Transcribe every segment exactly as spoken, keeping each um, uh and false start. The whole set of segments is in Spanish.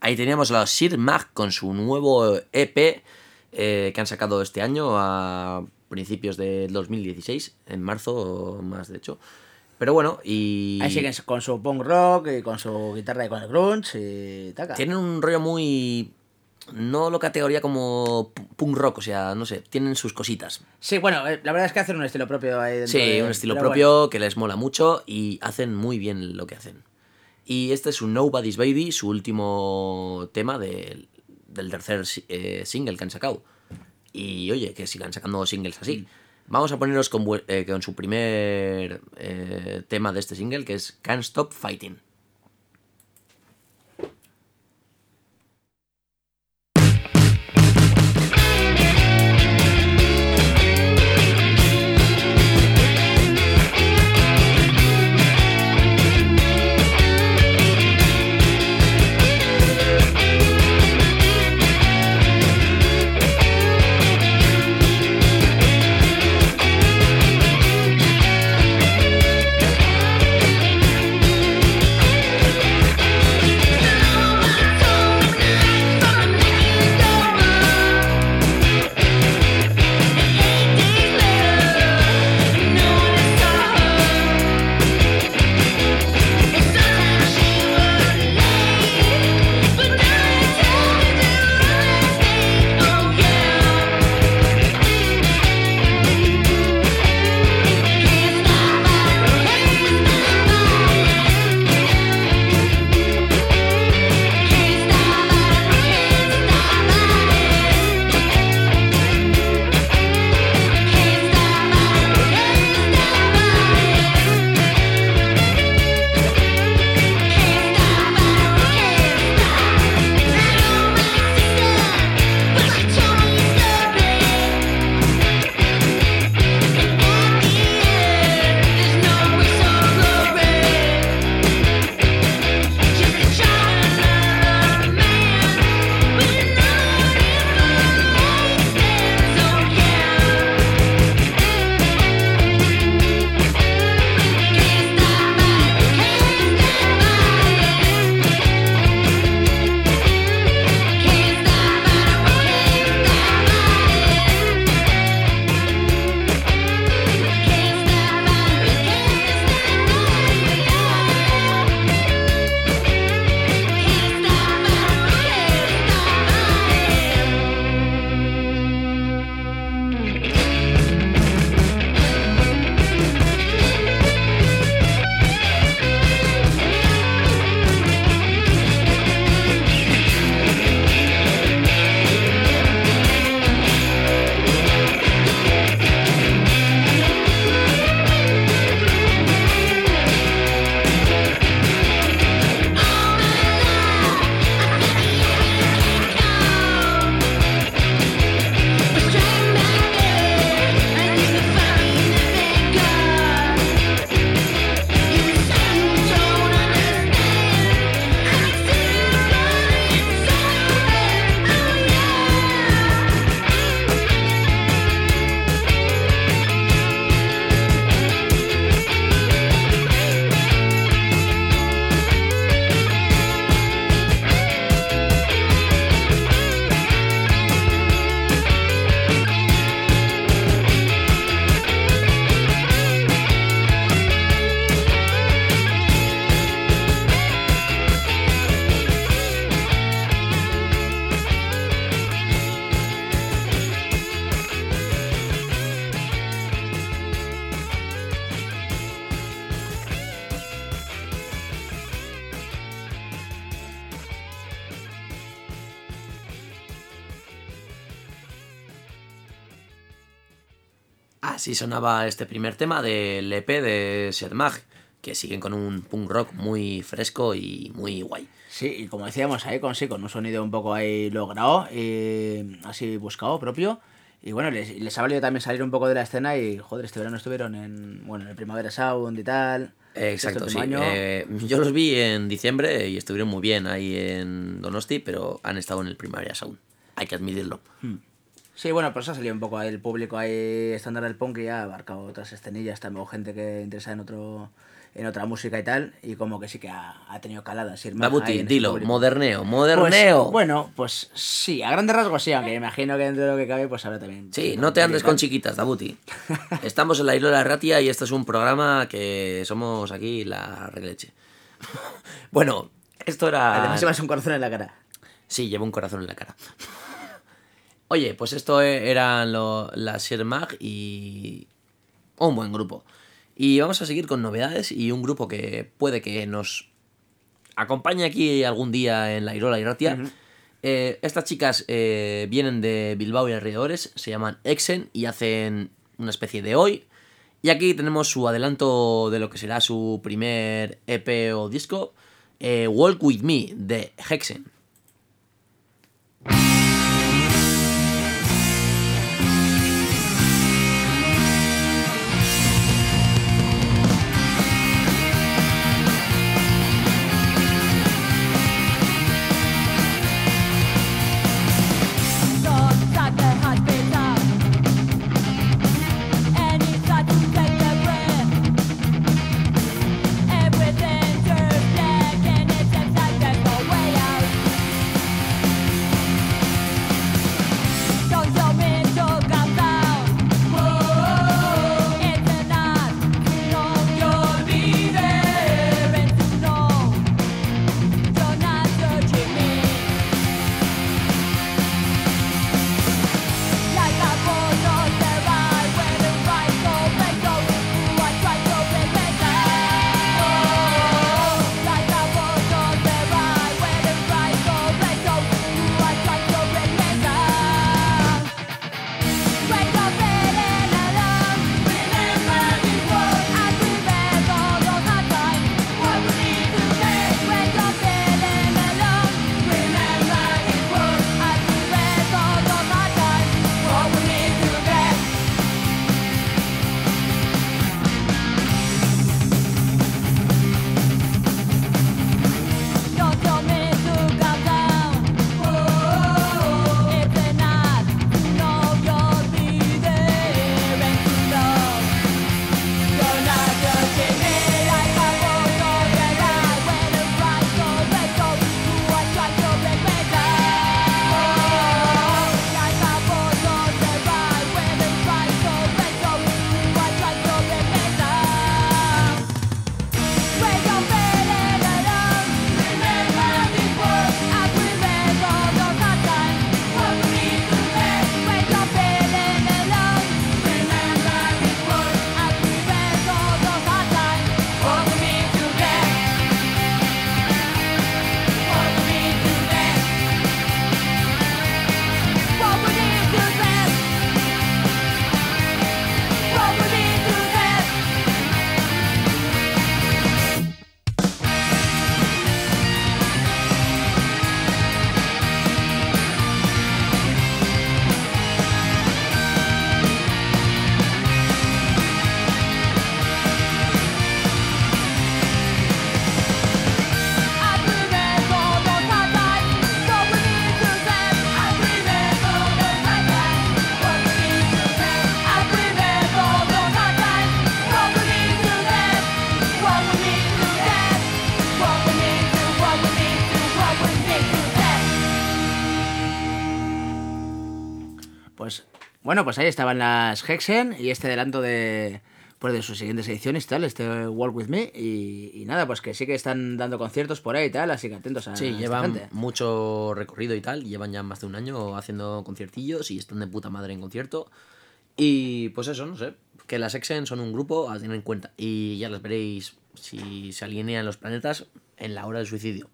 Ahí teníamos a los Sir Mag con su nuevo E P eh, que han sacado este año a principios del dos mil dieciséis, en marzo más de hecho. Pero bueno, y... Ahí siguen con su punk rock y con su guitarra y con el grunge y taca. Tienen un rollo muy... No lo categoría como punk rock, o sea, no sé, tienen sus cositas. Sí, bueno, la verdad es que hacen un estilo propio ahí dentro. Sí, de... un estilo Pero propio bueno. que les mola mucho y hacen muy bien lo que hacen. Y este es un Nobody's Baby, su último tema de, del tercer eh, single que han sacado. Y oye, que sigan sacando singles así. Mm. Vamos a poneros con, eh, con su primer eh, tema de este single, que es Can't Stop Fighting. Así sonaba este primer tema del E P de Sir Mag, que siguen con un punk rock muy fresco y muy guay. Sí, y como decíamos ahí, con, sí, con un sonido un poco ahí logrado, y así buscado propio. Y bueno, les, les ha valido también salir un poco de la escena y, joder, este verano estuvieron en, bueno, en el Primavera Sound y tal. Exacto, este sí. Eh, yo los vi en diciembre y estuvieron muy bien ahí en Donosti, pero han estado en el Primavera Sound. Hay que admitirlo. Hmm. Sí, bueno, pues ha salido un poco ahí el público ahí estándar del punk y ha abarcado otras escenillas también, o gente que interesa en otro en otra música y tal, y como que sí que ha, ha tenido calada. Sir Mag ahí Dabuti, en ese dilo, público. moderneo, moderneo. Pues, bueno, pues sí, a grandes rasgos sí, aunque imagino que dentro de lo que cabe, pues habrá también. Sí, no te andes con chiquitas, Dabuti. Estamos en la Isla de la Ratia y este es un programa que somos aquí la releche. Bueno, esto era... Además, llevas un corazón en la cara. Sí, llevo un corazón en la cara. Oye, pues esto e- eran lo- las Sir Mag y un buen grupo. Y vamos a seguir con novedades y un grupo que puede que nos acompañe aquí algún día en la Irola y Ratia. Ujú. Eh, estas chicas eh, vienen de Bilbao y alrededores, se llaman Exen y hacen una especie de hoy. Y aquí tenemos su adelanto de lo que será su primer E P o disco, eh, Walk With Me, de Hexen. Pues bueno, pues ahí estaban las Hexen y este adelanto de, pues de sus siguientes ediciones y tal, este Walk With Me. Y, y nada, pues que sí que están dando conciertos por ahí y tal, así que atentos a Sí, esta llevan gente. mucho recorrido y tal, llevan ya más de un año haciendo conciertillos y están de puta madre en concierto. Y pues eso, no sé, que las Exen son un grupo a tener en cuenta y ya las veréis si se alinean los planetas en la hora del suicidio.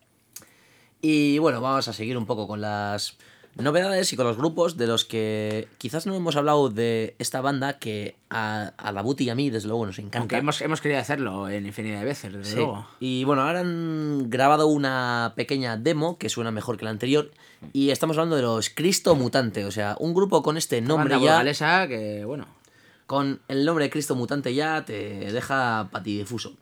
Y bueno, vamos a seguir un poco con las novedades y con los grupos de los que quizás no hemos hablado de esta banda que a, a la Buti y a mí desde luego nos encanta. Aunque hemos, hemos querido hacerlo en infinidad de veces, desde Sí. luego. Y bueno, ahora han grabado una pequeña demo que suena mejor que la anterior. Y estamos hablando de los Cristo Mutante. O sea, un grupo con este Una nombre banda ya. burgalesa que, bueno, Con el nombre de Cristo Mutante ya te deja patidifuso.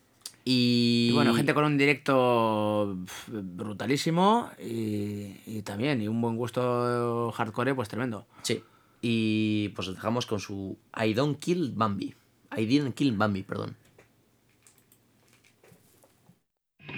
Y. y bueno, gente con un directo pf, brutalísimo y, y también, y un buen gusto hardcore, pues tremendo. Sí. Y pues os dejamos con su I don't kill Bambi. I didn't kill Bambi, perdón.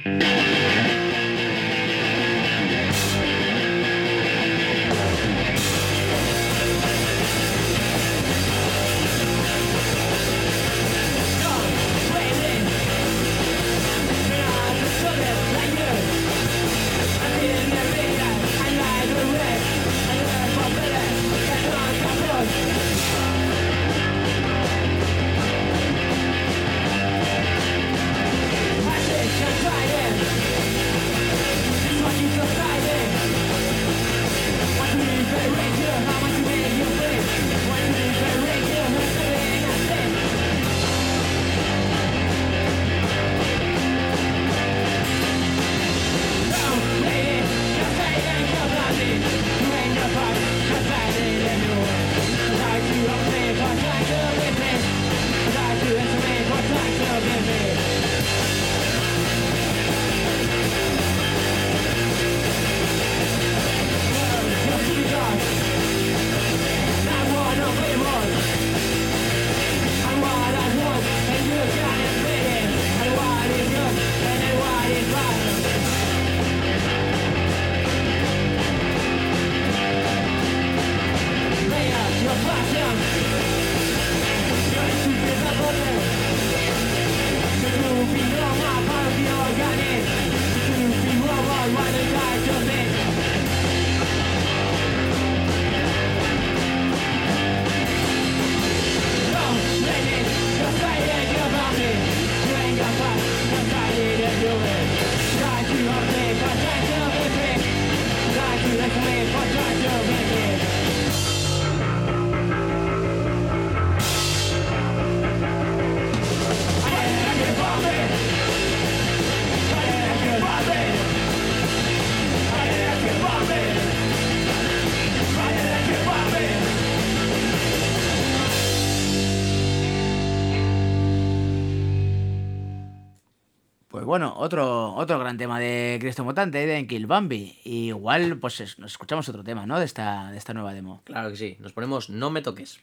Bueno, otro, otro gran tema de Cristo Mutante, de Kill Bambi. Y igual, pues es, nos escuchamos otro tema, ¿no? De esta, de esta nueva demo. Claro que sí. Nos ponemos No me toques.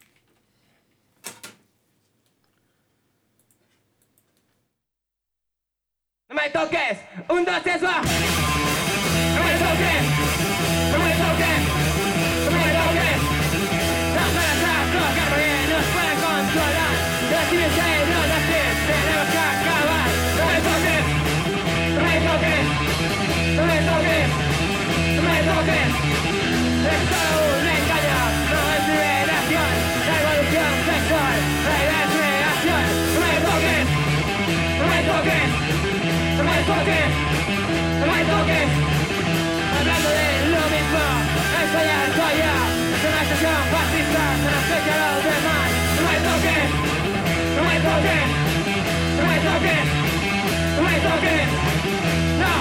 No me toques. Un, dos, tres, va. No me toques. No me toques. No me toques. Las malas no acaban, nos pueden controlar. Las tienes no las tienes, tenemos que acabar. No me toques. No me toques. No me toques. No me toques. Es todo un engaño. No es liberación. La evolución sexual. La desviación. No me toques. No me toques. No me toques, no me toques. Hablando de lo mismo, eso ya estoy ya. Es una estación fascista, se nos echa a los demás. No me toques, no me toques, no me toques, no me toques. No.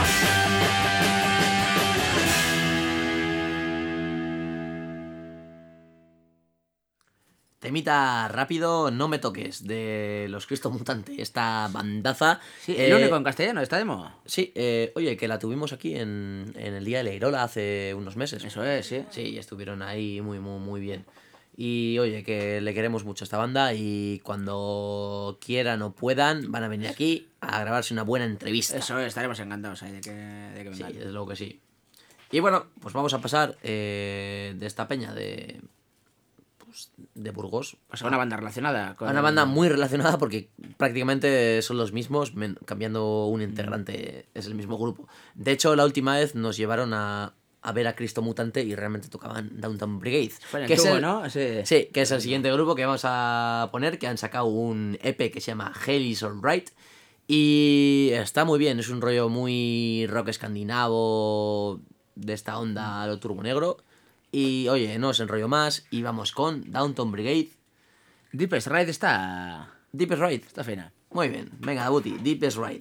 Temita rápido, No me toques, de los Cristo Mutante, esta bandaza. Sí, el eh, único en castellano, esta demo. Sí, eh, oye, que la tuvimos aquí en, en el Día de la Irola hace unos meses. Eso es, sí. Sí, estuvieron ahí muy, muy, muy bien. Y oye, que le queremos mucho a esta banda y cuando quieran o puedan van a venir aquí a grabarse una buena entrevista. Eso es, estaremos encantados ahí de que, de que vengan. Sí, desde luego que sí. Y bueno, pues vamos a pasar eh, de esta peña de... de Burgos. O sea, una banda relacionada con... Una banda muy relacionada porque prácticamente son los mismos, cambiando un integrante, es el mismo grupo. De hecho, la última vez nos llevaron a, a ver a Cristo Mutante y realmente tocaban Downtown Brigade. Fue que tubo, es el, ¿no? Sí. sí, que es el siguiente grupo que vamos a poner, que han sacado un E P que se llama Hell is Alright. Y está muy bien, es un rollo muy rock escandinavo, de esta onda a lo turbo negro. Y oye, no os enrollo más y vamos con Downtown Brigade. Deepest Ride está... Deepest Ride. Está fina. Muy bien, venga, Dabuti, Deepest Ride.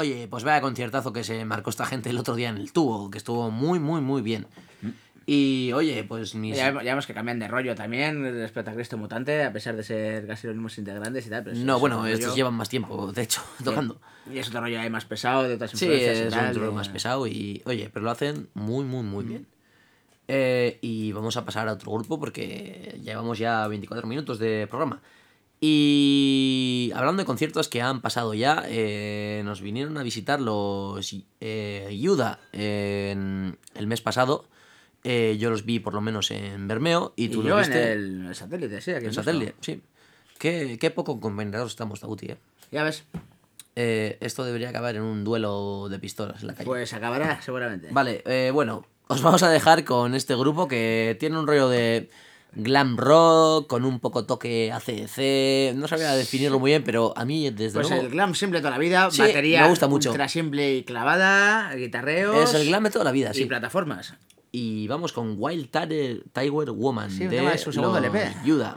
Oye, pues vaya conciertazo que se marcó esta gente el otro día en el tubo, que estuvo muy, muy, muy bien. Y oye, pues mis... Ya, vemos- ya vemos que cambian de rollo también respecto a Cristo Mutante, a pesar de ser casi los mismos integrantes y tal. Pero es- No, es bueno, otro estos rollo. llevan más tiempo, de hecho, tocando. Y es otro rollo ahí más pesado, de otras Sí, influencias y es tal, un rollo y- más pesado y, oye, pero lo hacen muy, muy, muy bien. Eh, y vamos a pasar a otro grupo porque llevamos ya veinticuatro minutos de programa. Y hablando de conciertos que han pasado ya, eh, nos vinieron a visitar los eh, Yuda en el mes pasado. Eh, yo los vi por lo menos en Bermeo y Y tú yo los en viste el, en el satélite, sí, aquí en en satélite. Deusto. Sí. Qué, qué poco convenerados estamos, Tabuti, eh. Ya ves, Eh, esto debería acabar en un duelo de pistolas en la calle. pues acabará seguramente. Vale, eh, bueno, os vamos a dejar con este grupo que tiene un rollo de glam rock, con un poco toque A C D C. No sabía definirlo muy bien, pero a mí, desde Pues luego, el glam simple toda la vida, Sí, batería me gusta mucho. ultra simple y clavada, guitarreos es el glam de toda la vida, y sí. plataformas. Y vamos con Wild Tiger, Tiger Woman Sí, un de tema de su segundo los L P. Yuda.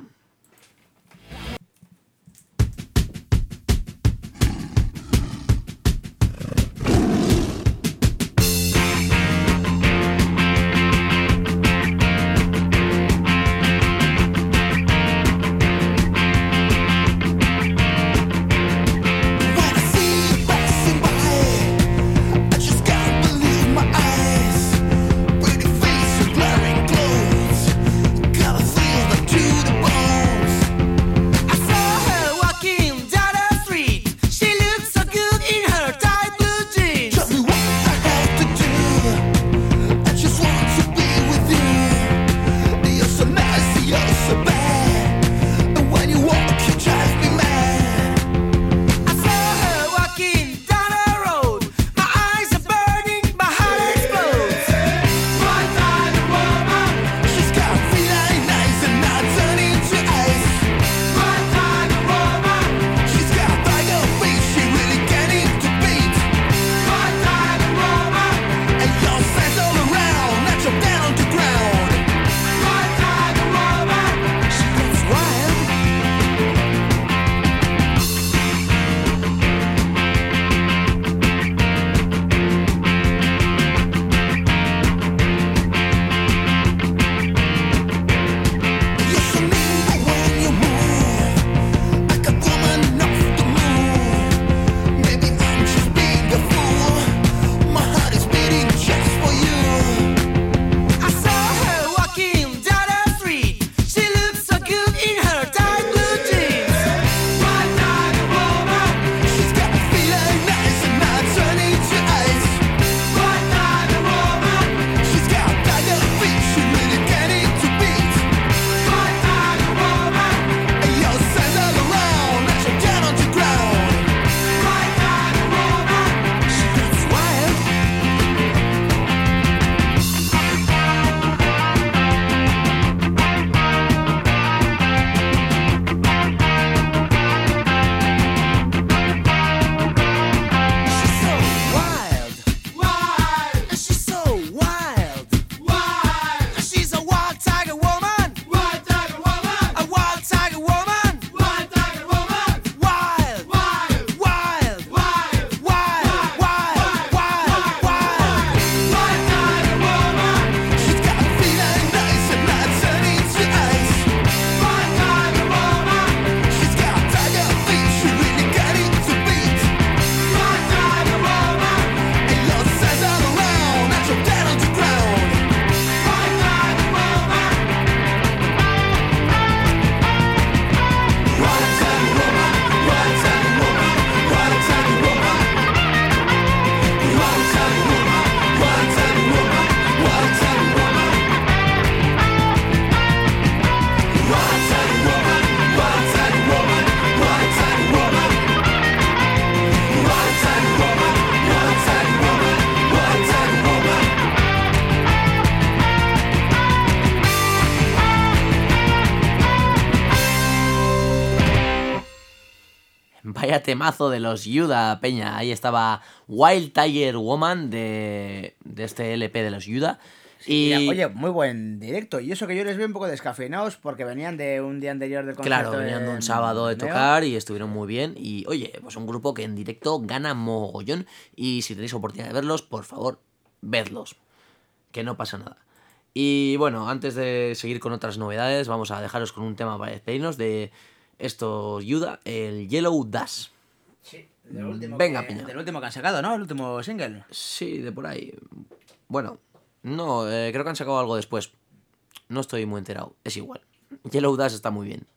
When I see you passing by, I just can't believe my eyes. Pretty face and glaring clothes, gotta feel them to the bones. I saw her walking down the street. She looked so good in her tight blue jeans. Tell me what I have to do. I just want to be with you. You're so nice, you're so bad. And when you walk, you drive me mad. I saw her walking down the road. My eyes are burning, my heart explodes. One time woman, she's got feline eyes and not turning to ice. One time woman, she's got tiger face, she really getting to beat. One time woman, and your sense all around, not your down to ground. One time woman, she gets wild. You're so nimble when you move, like a woman off the moon. Maybe I'm just being a fool. My heart is beating just for you. I saw her walking down the street. She looked so good in her tight blue jeans. One time woman, she's got feline eyes and not turning to ice. One time woman, she's got tiger feet, she really getting to beat. One time woman, and your sense all around, not your down on the ground. One time woman, she gets wild. She's so wild, wild. She's so wild, wild. She's a wild tiger woman, wild tiger woman. A wild tiger woman, wild tiger woman. Wild, wild, wild, wild, wild, wild, wild, wild. Wild tiger woman. She's got feline eyes and not turning to ice. Wild tiger woman. She's got tiger feet, she really getting to beat. Wild tiger woman, and your sense all around, not your down on the ground. Wild tiger woman, wild tiger woman, wild tiger woman, wild tiger woman, wild tiger woman, wild tiger woman, wild tiger woman, wild tiger woman, wild tiger woman, wild tiger woman. Wild tiger woman, wild tiger woman, wild tiger woman. Vaya temazo de los Yuda, Peña. Ahí estaba Wild Tiger Woman de, de este L P de los Yuda. Y Mira, oye, muy buen directo. Y eso que yo les veo un poco descafeinados porque venían de un día anterior del concierto. claro, venían de un en sábado de Neo. tocar y estuvieron muy bien. Y oye, pues un grupo que en directo gana mogollón. Y si tenéis oportunidad de verlos, por favor, vedlos. Que no pasa nada. Y bueno, antes de seguir con otras novedades, vamos a dejaros con un tema para despedirnos de estos Yuda, el Yellow Dash. Sí, del último, Venga, que, piña. del último que han sacado, ¿no? El último single. Sí, de por ahí. Bueno, no, eh, creo que han sacado algo después. No estoy muy enterado. Es igual. Yellow Dash está muy bien.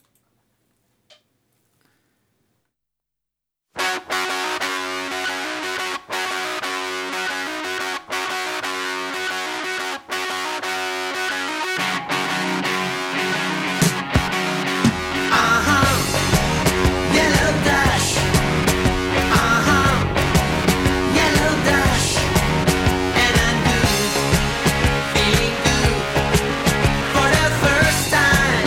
Yellow Dash. Uh-huh. Yellow Dash. And I'm good, feeling good for the first time.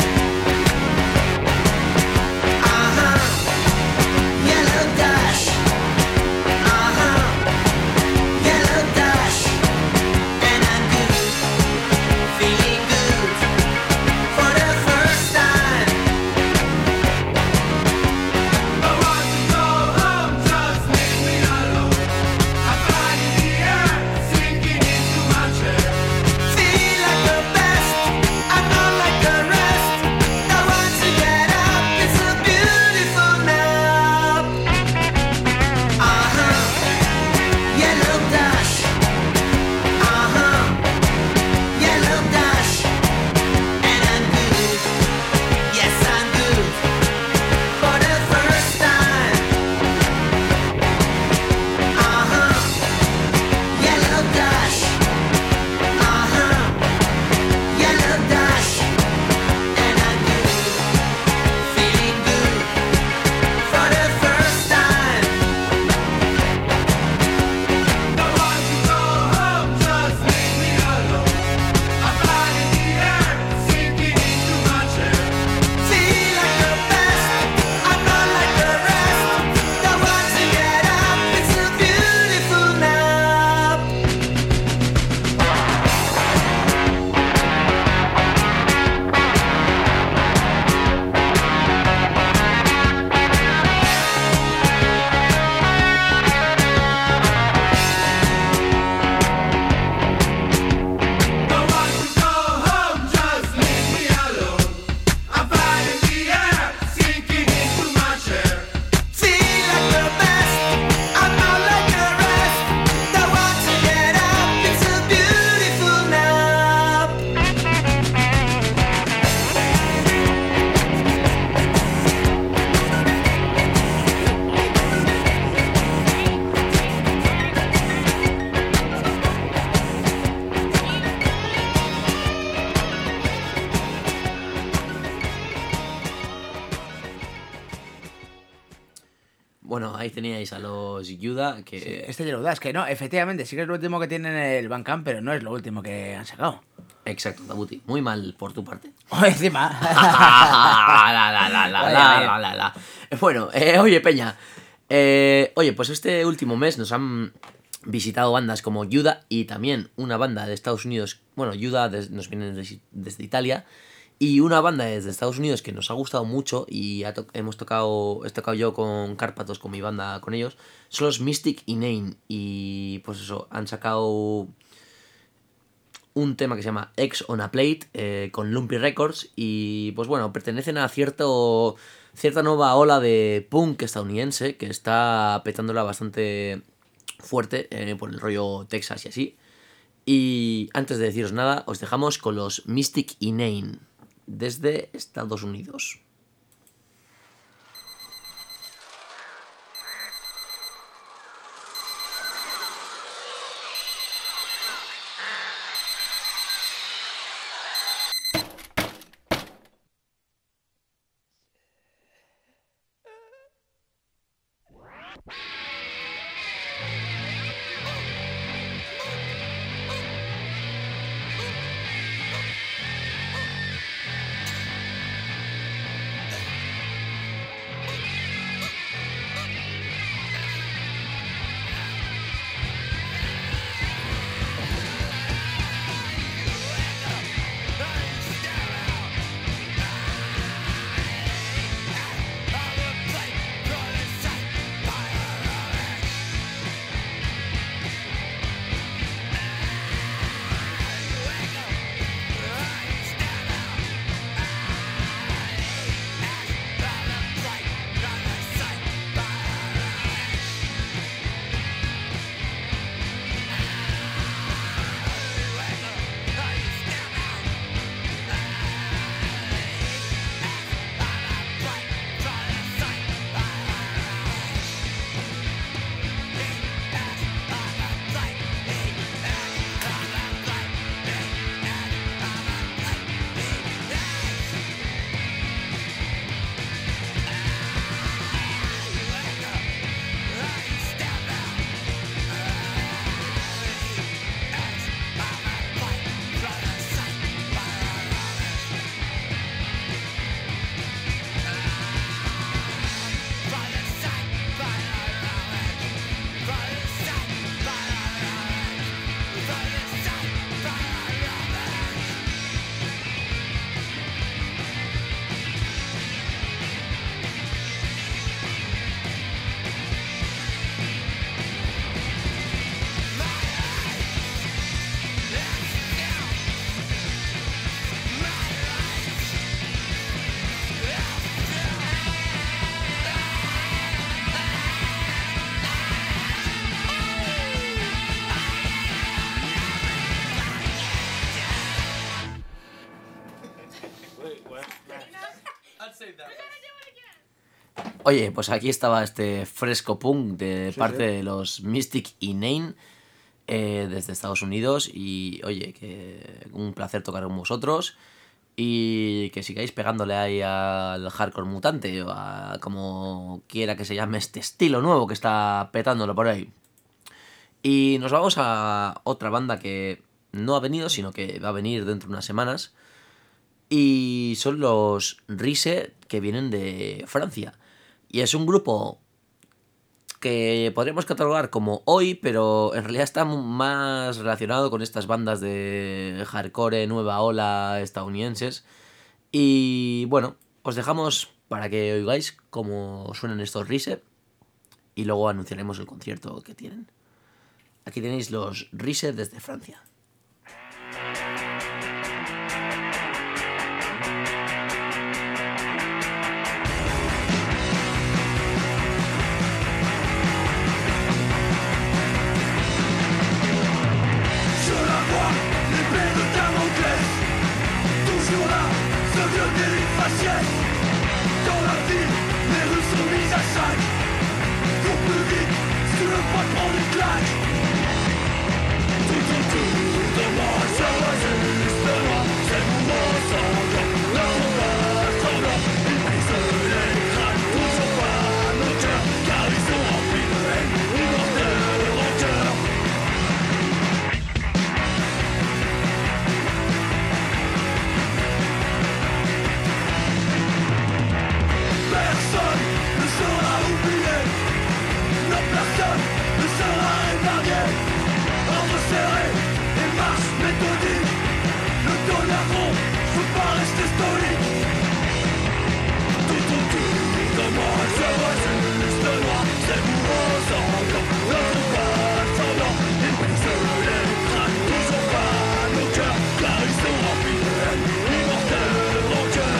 Uh-huh. Yellow Dash. Uh-huh. Yellow Dash. And I'm good, feeling good for the first time. I want to go home, just leave me alone. I'm flying in the air, sinking into my chair. Feel like the best, I'm not like the rest. I want to get up, it's a beautiful nap. Uh-huh, Yellow Dash. Uh-huh, Yellow Dash. And I'm good, yes I'm good for the first time. Uh-huh. Yellow Dash. Uh-huh. Yellow Dash. And I'm good, feeling good for the first time. Don't want to go home, just leave me alone. I'm flying in the air, sinking into my chair. Feel like the best, I'm not like the rest. Don't want to get up, it's a beautiful nap. Don't want to go home, just leave me alone. I'm flying in the air, sinking into my chair. Feel like the best, I'm not like the rest. Don't want to get up, it's a beautiful nap. Bueno, ahí teníais a los Yuda que... Este Yellow Dash, que no, efectivamente, sí que es lo último que tienen en el Bandcamp, pero no es lo último que han sacado. Exacto, Tabuti. Muy mal por tu parte. Oh, encima. la, la, la, la, Vaya, la, vaya. la, la, la. Bueno, eh, oye, Peña. eh, oye, pues este último mes nos han visitado bandas como Yuda y también una banda de Estados Unidos. Bueno, Yuda des- nos viene des- desde Italia. Y una banda desde Estados Unidos que nos ha gustado mucho y ha to- hemos tocado, he tocado yo con Cárpatos, con mi banda, con ellos, son los Mystic Inane. Y pues eso, han sacado un tema que se llama X on a Plate eh, con Lumpy Records y pues bueno, pertenecen a cierto cierta nueva ola de punk estadounidense que está petándola bastante fuerte eh, por el rollo Texas y así. Y antes de deciros nada, os dejamos con los Mystic Inane desde Estados Unidos. Oye, pues aquí estaba este fresco punk de Sí, parte sí. de los Mystic Inane eh, desde Estados Unidos. Y oye, que un placer tocar con vosotros. Y que sigáis pegándole ahí al hardcore mutante o a como quiera que se llame este estilo nuevo que está petándolo por ahí. Y nos vamos a otra banda que no ha venido, sino que va a venir dentro de unas semanas. Y son los Rise, que vienen de Francia. Y es un grupo que podríamos catalogar como hoy, pero en realidad está más relacionado con estas bandas de hardcore, nueva ola estadounidenses. Y bueno, os dejamos para que oigáis cómo suenan estos Rise y luego anunciaremos el concierto que tienen. Aquí tenéis los Rise desde Francia. Je la vois, l'épée de Damoclès, toujours là, ce vieux délit faciès. Dans la ville, les rues sont mises à sac. Cours plus vite, si tu veux pas te prendre une claque. Tout autour de moi, ça résiste moi, c'est mouvement sanglant, la combat sanglant. Ils brisent les crânes, toujours pas nos cœurs, car ils sont remplis de haine, immortels de rancœur. Personne ne sera oublié, non personne ne sera épargné. Ordre serré et marche méthodique, le tonnerre gros, je veux pas rester stoïque. Tout autour de moi, je vois juste noir, c'est mouvement sanglant, le combat sanglant. Ils brisent les crânes, toujours pas nos cœurs, car ils sont remplis de haine, immortels de rancœur.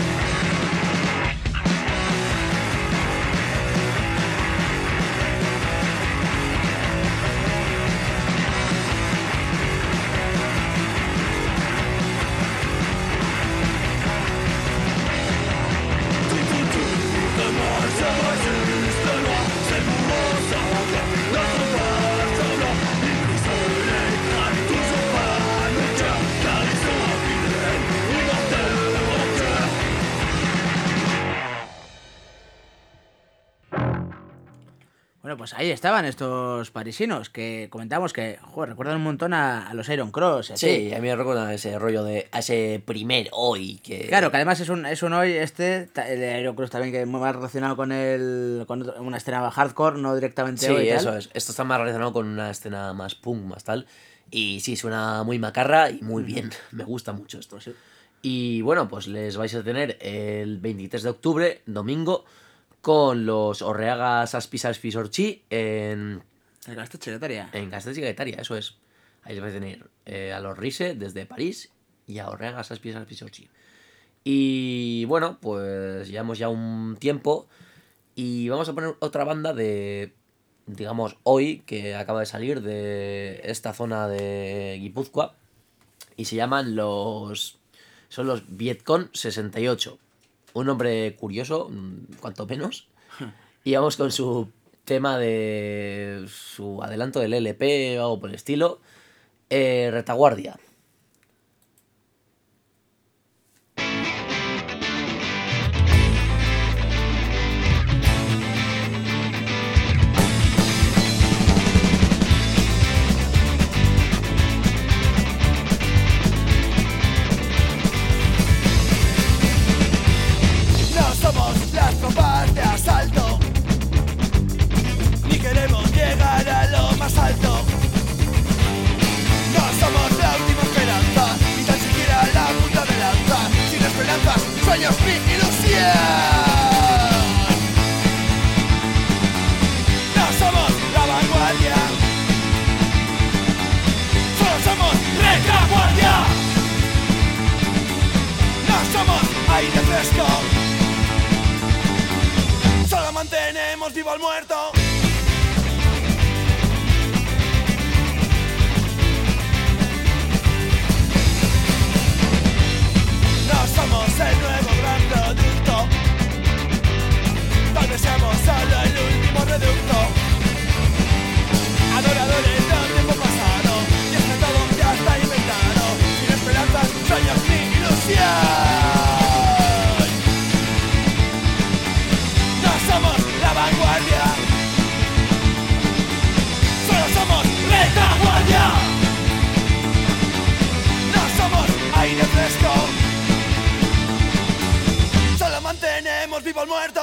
Tout autour de moi, je vois juste noir, c'est mouvement sanglant, le combat sanglant. Ils brisent les crânes, toujours pas nos cœurs, car ils sont remplis de haine, immortels de rancœur. Bueno, pues ahí estaban estos parisinos que comentamos que, joder, recuerdan un montón a, a los Iron Cross. y así. Sí, a mí me recuerda ese rollo de a ese primer hoy que... Claro, que además es un, es un hoy este, ta- el de Iron Cross también, que es muy más relacionado con el con otro- una escena hardcore, no directamente Sí, hoy y tal. eso es. Esto está más relacionado con una escena más punk, más tal. Y sí, suena muy macarra y muy bien. Me gusta mucho esto. Y bueno, pues les vais a tener el veintitrés de octubre, domingo, con los Orreagas Aspis Aspis Orchi en, El gasto chiletaria. en Castells y Gaetaria, eso es. Ahí les vais a tener eh, a los Rise desde París y a Orreagas Aspis Aspis Orchi. Y bueno, pues llevamos ya un tiempo y vamos a poner otra banda de, digamos, hoy, que acaba de salir de esta zona de Guipúzcoa y se llaman los... son los Vietcong sesenta y ocho. Un nombre curioso, mm, cuanto menos. Y vamos con su tema de su adelanto del L P o algo por el estilo. Eh, Retaguardia. No somos las tropas de asalto, ni queremos llegar a lo más alto. No somos la última esperanza, ni tan siquiera la punta de lanza. Sin esperanzas, sueños ni ilusión. No somos la vanguardia, solo somos retaguardia. No somos aire fresco, solo mantenemos vivo al muerto. No somos el nuevo gran producto, al muerto.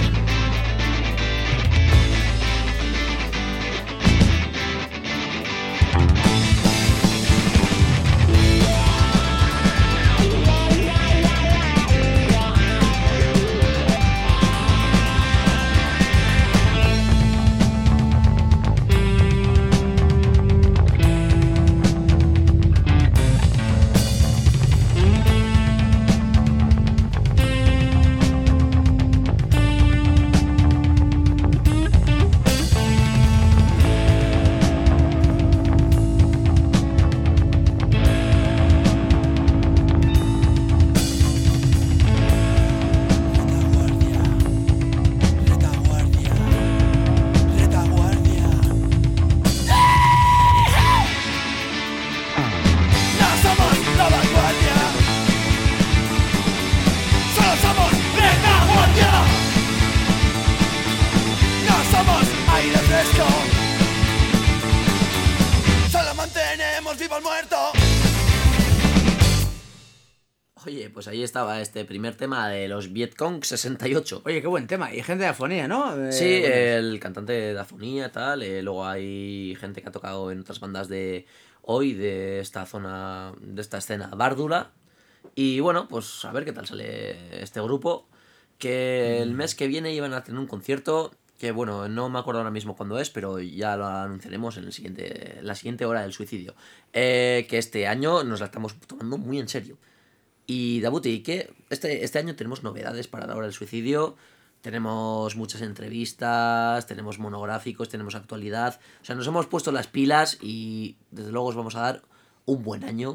Oye, pues ahí estaba este primer tema de los Vietcong sesenta y ocho. Oye, qué buen tema. Y gente de Afonía, ¿no? Eh, Sí, bueno, el cantante de Afonía y tal. eh, luego hay gente que ha tocado en otras bandas de hoy, de esta zona, de esta escena bárdula. Y bueno, pues a ver qué tal sale este grupo. Que el mes que viene iban a tener un concierto. Que bueno, no me acuerdo ahora mismo cuándo es, pero ya lo anunciaremos en el siguiente, la siguiente hora del suicidio. Eh, que este año nos la estamos tomando muy en serio. Y Dabuti, que este, este año tenemos novedades para la hora del suicidio. Tenemos muchas entrevistas, tenemos monográficos, tenemos actualidad. O sea, nos hemos puesto las pilas y desde luego os vamos a dar un buen año.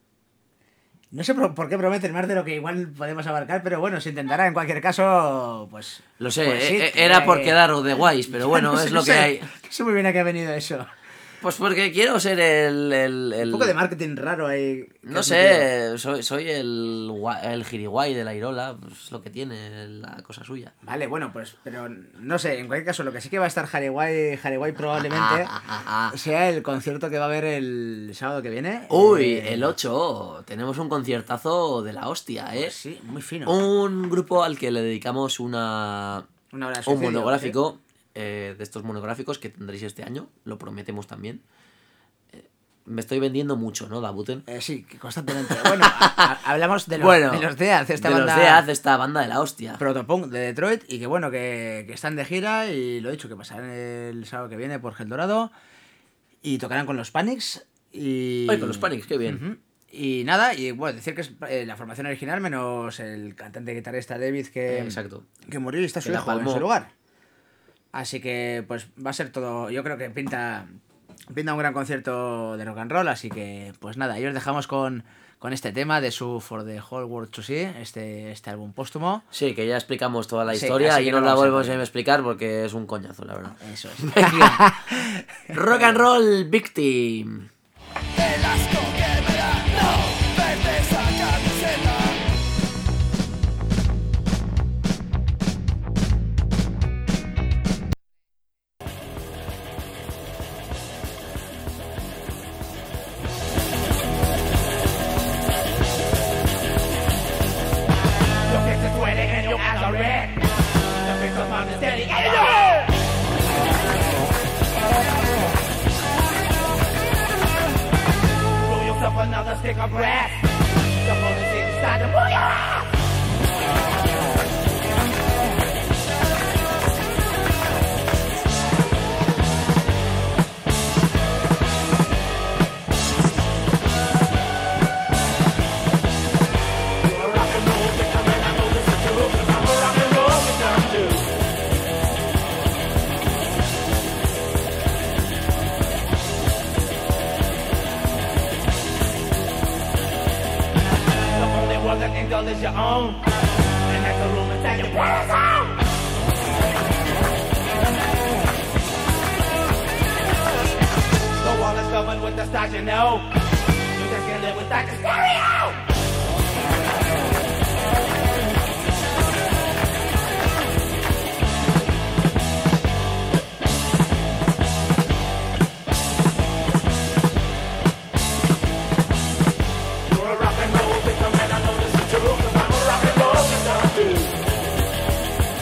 No sé por, por qué prometen más de lo que igual podemos abarcar, pero bueno, se intentará. En cualquier caso, pues... Lo sé, pues sí, eh, era eh, por quedaros de guays, pero bueno, no sé, es no lo que sé. hay. No sé muy bien a qué ha venido eso. Pues porque quiero ser el... el, el- Un poco de marketing raro ahí. que No has metido. sé, soy, soy el, gua- el giriguay de la Irola, pues es lo que tiene, la cosa suya. Vale, bueno, pues, pero no sé, en cualquier caso, lo que sí que va a estar Hariguay, Hariguay probablemente sea el concierto que va a haber el sábado que viene. Uy, Eh, el ocho, tenemos un conciertazo de la hostia, ¿eh? pues sí, muy fino. Un grupo al que le dedicamos una, Una hora de un suicidio, monográfico, eh, de estos monográficos que tendréis este año, lo prometemos también. Eh, me estoy vendiendo mucho, ¿no, Dabuten? Eh, sí, que constantemente. Bueno, a- a- hablamos de los, Bueno, de los Death, esta de banda los Death, esta banda de la hostia. protopunk de Detroit, y que bueno, que, que están de gira, y lo he dicho, que pasarán el sábado que viene por Gel Dorado, y tocarán con los Panics, y... Ay, con los Panics, qué bien. Ujú. Y nada, y bueno, decir que es eh, la formación original, menos el cantante y guitarrista David, que, Eh, exacto. que murió y está su Que la hijo en palmó. su lugar. Así que pues va a ser todo, yo creo que pinta pinta un gran concierto de rock and roll, así que pues nada, ahí os dejamos con, con este tema de su For the Whole World to See, este, este álbum póstumo. Sí, que ya explicamos toda la Sí, historia así y que no no la vamos a volvemos a poner. explicar porque es un coñazo, la verdad. Eso es. Rock and Roll Victim. El asco que me da no verte esa camiseta. Your face is sweating and your eyes are red. The face of mine is steady and in your head. Roll yourself another stick of grass. The police inside to move your ass. You're a rock and roll victim and I know this is true 'cause I'm a rock and roll victim too. The only world that can go is your own. And that's the room inside your parents' home. The wall is covered with the stars you know. You just can't live without the stereo. You're a rock and roll victim and I know this is true 'cause I'm a rock and roll victim too.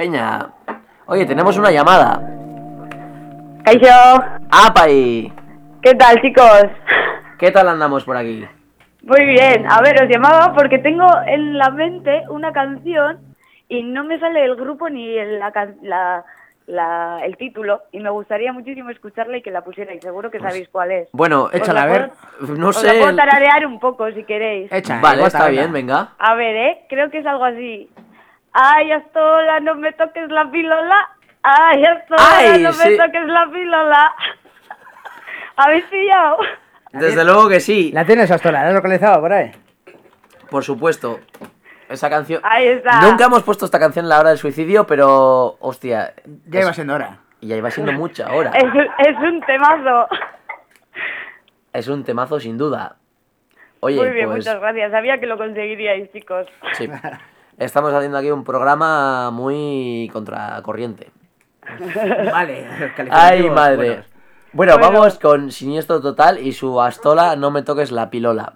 Peña. Oye, tenemos una llamada. Kaixo, ¡Apa ahí! ¿qué tal, chicos? ¿Qué tal andamos por aquí? Muy bien, a ver, os llamaba porque tengo en la mente una canción y no me sale el grupo ni el, la, can- la, la- el título y me gustaría muchísimo escucharla y que la pusierais, seguro que sabéis cuál es. Bueno, Os échala la a ver. puedo- no os sé. la puedo el- tararear un poco si queréis. Echa, Vale, bota, está venga. bien, venga. A ver, ¿eh? Creo que es algo así. Ay, Astola, no me toques la pilola. Ay, Astola, Ay, no sí. me toques la pilola. ¿Habéis pillado? Desde luego que sí. ¿La tienes, Astola? ¿La has localizado por ahí? Por supuesto. Esa canción. Ahí está. Nunca hemos puesto esta canción en la hora del suicidio, pero. Hostia. Ya es- iba siendo hora. Ya iba siendo mucha hora. Es, un- es un temazo. Es un temazo sin duda. Oye, Muy bien, pues. muchas gracias. Sabía que lo conseguiríais, chicos. Sí. Estamos haciendo aquí un programa muy contracorriente. Vale. Ay, calificativos madre. buenos. Bueno, Bueno. vamos con Siniestro Total y su Astola, no me toques la pilola.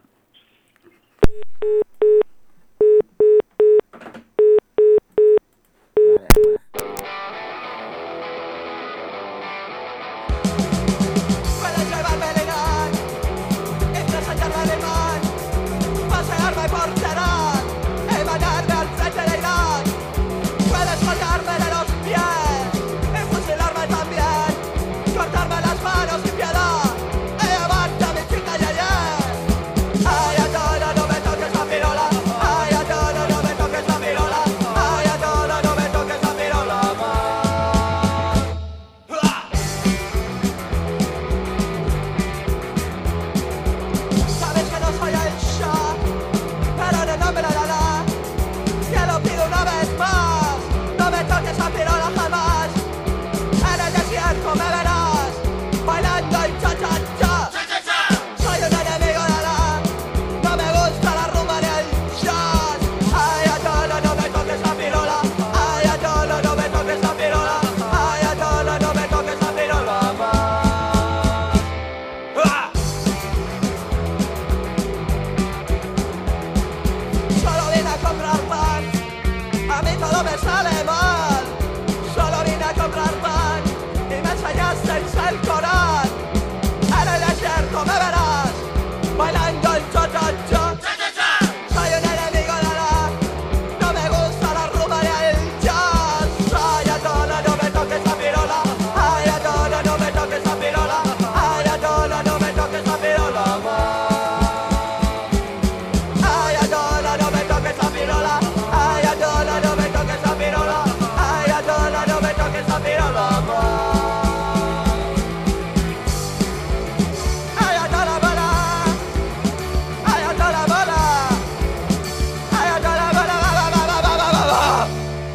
Puedes llevarme el Irán, enseñarme alemán, pasearme por Teherán, emanarme al frente de Irán. Puedes colgarme de los pies, fusilarme también, cortarme las manos sin piedad, y llevarte a mi chica y ayer. Ay, Astola, no me toques la pirola. Ay, Astola, no me toques la pirola. Ay, Astola, no me toques la pirola más. Sabes que no soy el Shah, pero no, no me la dará. Te lo pido una vez más, no me toques la pirola jamás. En el desierto me verás, bailando el cha-cha-cha. Soy un enemigo de la, no me gusta la rumba ni el jazz. Ay, Astola, no me toques la pirola. Ay, Astola, no me toques la pirola. Ay, Astola, no me toques la pirola más. ¡Ah! Solo vine a comprar pan, a mí todo me sale mal. Solo vine a comprar pan y me enseñasteis el Corán. En el desierto me verás, bailando el cha-cha-cha. Soy un enemigo de la, no me gusta la rumba ni el jazz. Ay, Astola, no me toques la pirola. Ay, Astola, no me toques la pirola. Ay, Astola, no me toques la pirola más. Ay, Astola, no me toques la pirola. Ay, Astola, no me toques la pirola. Ay, Astola, no me toques la pirola más. Ay, Astola, bola. Ay, Astola, bola. Ay, Astola, bola, ba, ba, ba, ba, ba, ba, ba.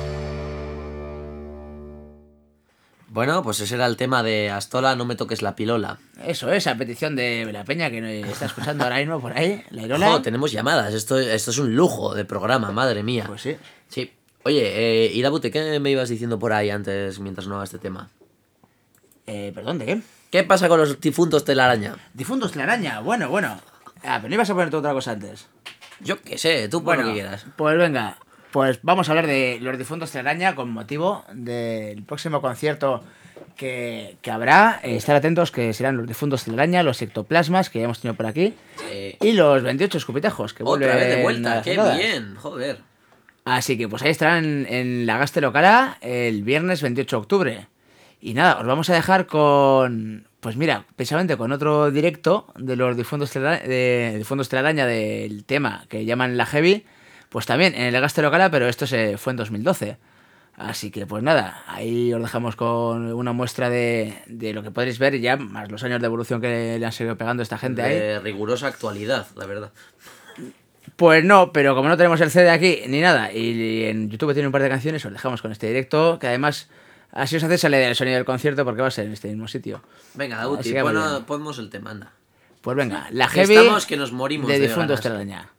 Bueno, pues ese era el tema de Astola, no me toques la pilola. Eso es, a petición de la peña que nos está escuchando ahora mismo por ahí, la Irola. Jo, tenemos llamadas, esto, esto es un lujo de programa, madre mía. Pues sí. Sí. Oye, eh, Irabute, ¿qué me ibas diciendo por ahí antes mientras sonaba este tema? Eh, perdón, ¿de qué? ¿Qué pasa con los difuntos telaraña? Difuntos telaraña, bueno, bueno. Ah, pero no ibas a poner tú otra cosa antes. Yo qué sé, tú pon Bueno, lo que quieras. pues venga, pues vamos a hablar de los difuntos telaraña con motivo del próximo concierto que, que habrá. Eh, estar atentos que serán los difuntos telaraña, los ectoplasmas que ya hemos tenido por aquí Eh, y los veintiocho escupitejos que otra vuelven vez de a vuelta, las qué andadas. bien, joder. Así que pues ahí estarán en, en la Gaste Locala el viernes veintiocho de octubre. Y nada, os vamos a dejar con... Pues mira, precisamente con otro directo de los difuntos telaraña, de, difuntos telaraña del tema que llaman La Heavy, pues también en el Gaste Locala, pero esto se fue en dos mil doce. Así que pues nada, ahí os dejamos con una muestra de, de lo que podréis ver ya, más los años de evolución que le han seguido pegando esta gente ahí. De rigurosa actualidad, la verdad. Pues no, pero como no tenemos el C D aquí ni nada, y en YouTube tiene un par de canciones, os dejamos con este directo, que además, así os hace salir el sonido del concierto porque va a ser en este mismo sitio. Venga, Así Dauti, que muy pon- bien. ponnos el tema, anda. Pues venga, la Que heavy estamos que nos morimos de de difuntos ganas. telaraña.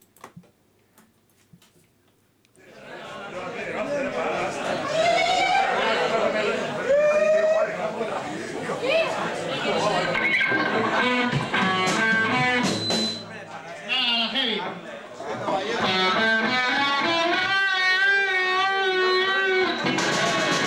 Ay,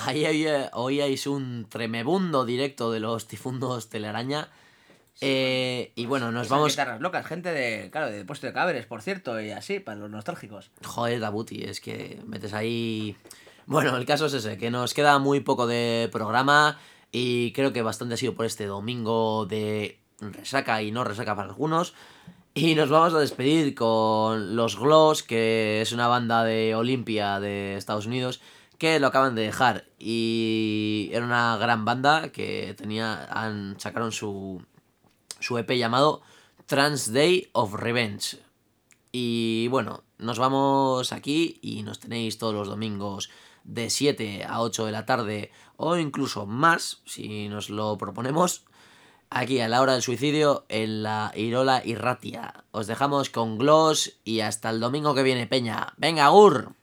ahí oí- oíais un tremebundo directo de los difundos Telaraña. Eh, y bueno, nos Esas vamos... guitarras locas, gente de, claro, de Puesto de Cadáveres, por cierto, y así, para los nostálgicos. Joder, Dabuti, es que metes ahí... Bueno, el caso es ese, que nos queda muy poco de programa y creo que bastante ha sido por este domingo de resaca y no resaca para algunos. Y nos vamos a despedir con los Gloss, que es una banda de Olimpia de Estados Unidos, que lo acaban de dejar. Y era una gran banda que tenía, han, sacaron su, su E P llamado Trans Day of Revenge. Y bueno, nos vamos aquí y nos tenéis todos los domingos de siete a ocho de la tarde o incluso más, si nos lo proponemos, aquí a la hora del suicidio en la Irola Irratia. Os dejamos con Gloss y hasta el domingo que viene, Peña. ¡Venga, Gur!